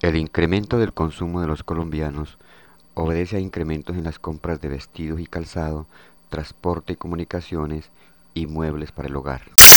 El incremento del consumo de los colombianos obedece a incrementos en las compras de vestidos y calzado, transporte y comunicaciones y muebles para el hogar.